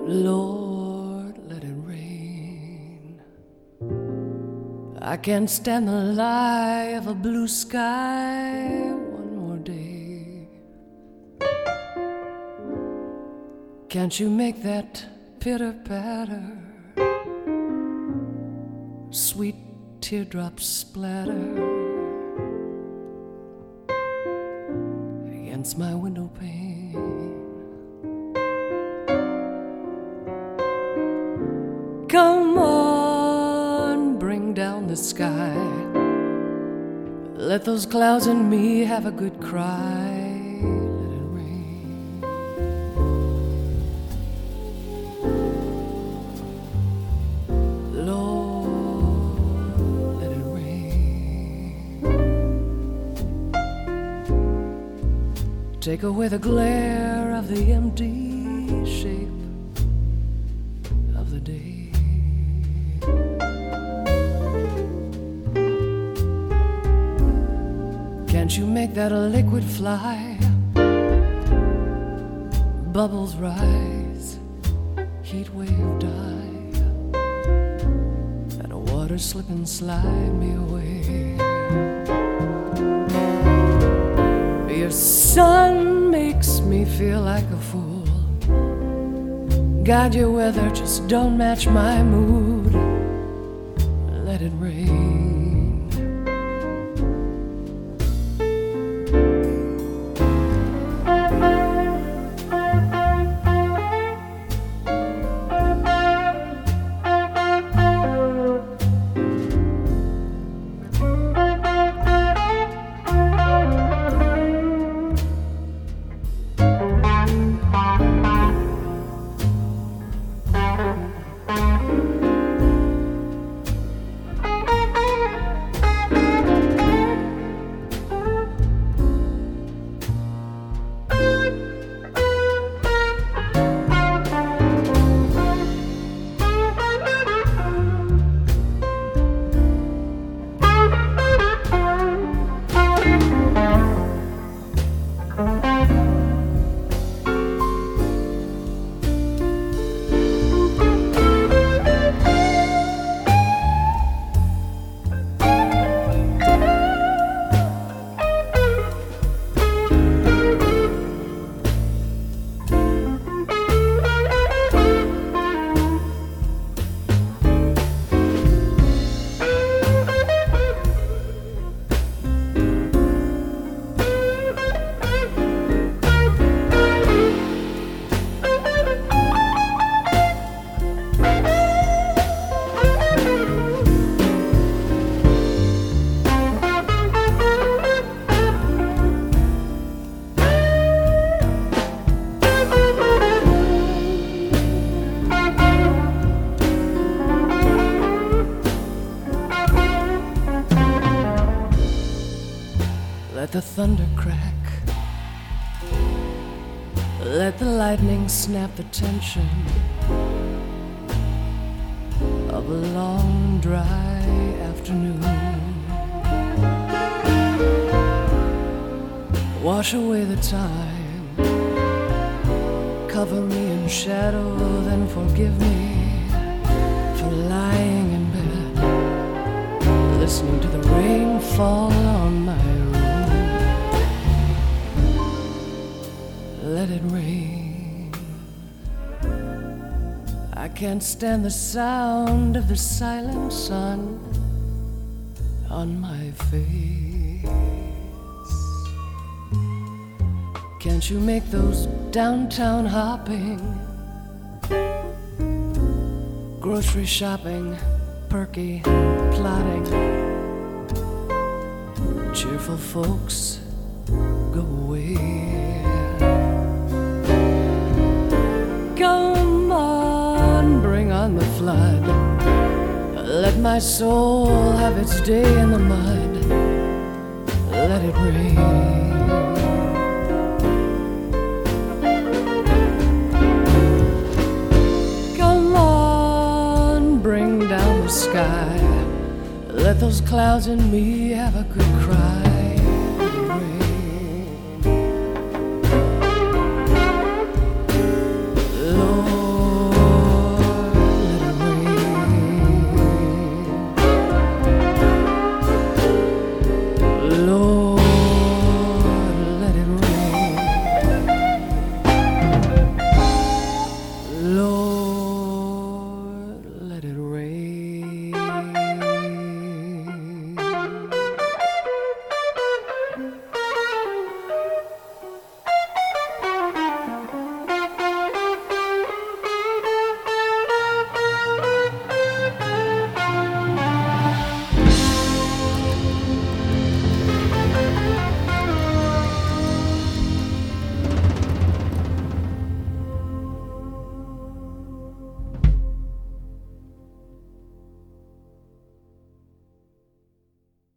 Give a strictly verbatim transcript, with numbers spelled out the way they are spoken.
Lord, let it rain. I can't stand the lie of a blue sky one more day. Can't you make that pitter-patter, sweet teardrops splatter against my window pane? Come on, bring down the sky. Let those clouds and me have a good cry. Let it rain. Lord, let it rain. Take away the glare of the empty shape of the day. Can't you make that a liquid fly? Bubbles rise, heat wave die, and a water slip and slide me away. Your sun makes me feel like a fool. God, your weather just don't match my mood. Let it rain. Let the thunder crack, let the lightning snap the tension of a long, dry afternoon. Wash away the time, cover me in shadow, then forgive me for lying in bed, listening to the rain fall on my room. Let it rain. I can't stand the sound of the silent sun on my face. Can't you make those downtown hopping, grocery shopping, perky plotting, cheerful folks go away? Come on, bring on the flood. Let my soul have its day in the mud. Let it rain. Come on, bring down the sky. Let those clouds and me have a good cry.